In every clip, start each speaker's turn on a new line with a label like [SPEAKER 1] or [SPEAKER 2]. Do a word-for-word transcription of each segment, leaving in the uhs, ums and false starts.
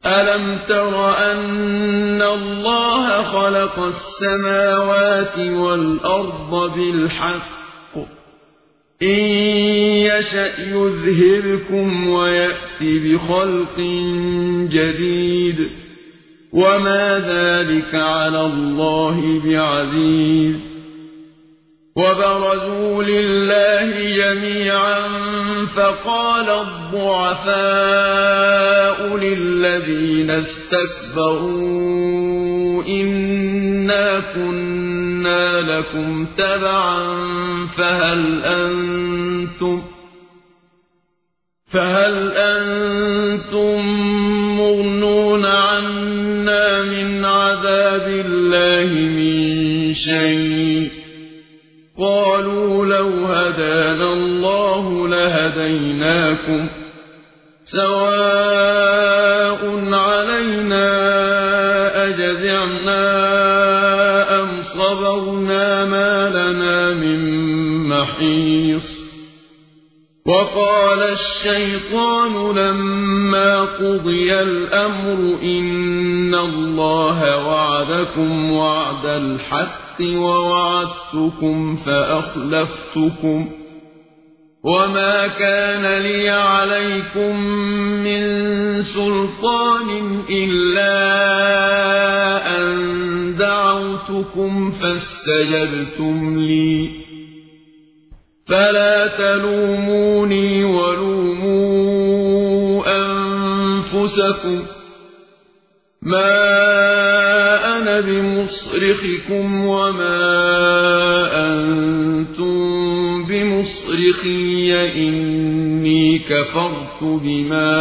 [SPEAKER 1] ألم تر أن الله خلق السماوات والأرض بالحق إن يشأ يذهبكم ويأت بخلق جديد وما ذلك على الله بعزيز وبرزوا لله جميعا فقال الضعفاء للذين استكبروا إنا كنا لكم تبعا فهل أنتم فهل أنتم مغنون عنا من عذاب الله من شيء قالوا لو هدانا الله لهديناكم سواء علينا أجزعنا أم صبرنا ما لنا من محيص وقال الشيطان لما قضي الأمر إن الله وعدكم وعد الحق ووعدتكم فأخلفتكم وما كان لي عليكم من سلطان إلا أن دعوتكم فاستجبتم لي فلا تلوموني ولوموا أنفسكم ما أنا بمصرخكم وما أنتم بمصرخي إني كفرت بما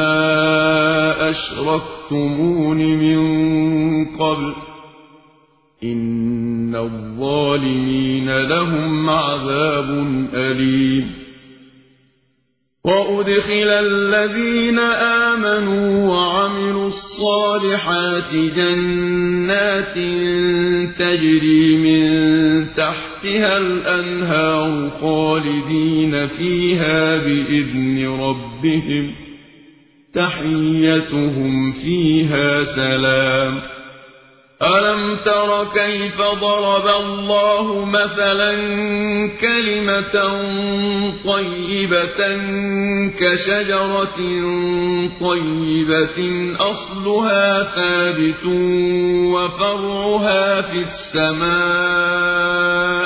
[SPEAKER 1] أشركتمون من قبل إن الظالمين لهم عذاب أليم وأدخل الذين آمنوا وعملوا الصالحات جنات تجري من تحتها الأنهار خالدين فيها بإذن ربهم تحيتهم فيها سلام ألم تر كيف ضرب الله مثلا كلمة طيبة كشجرة طيبة أصلها ثابت وفرعها في السماء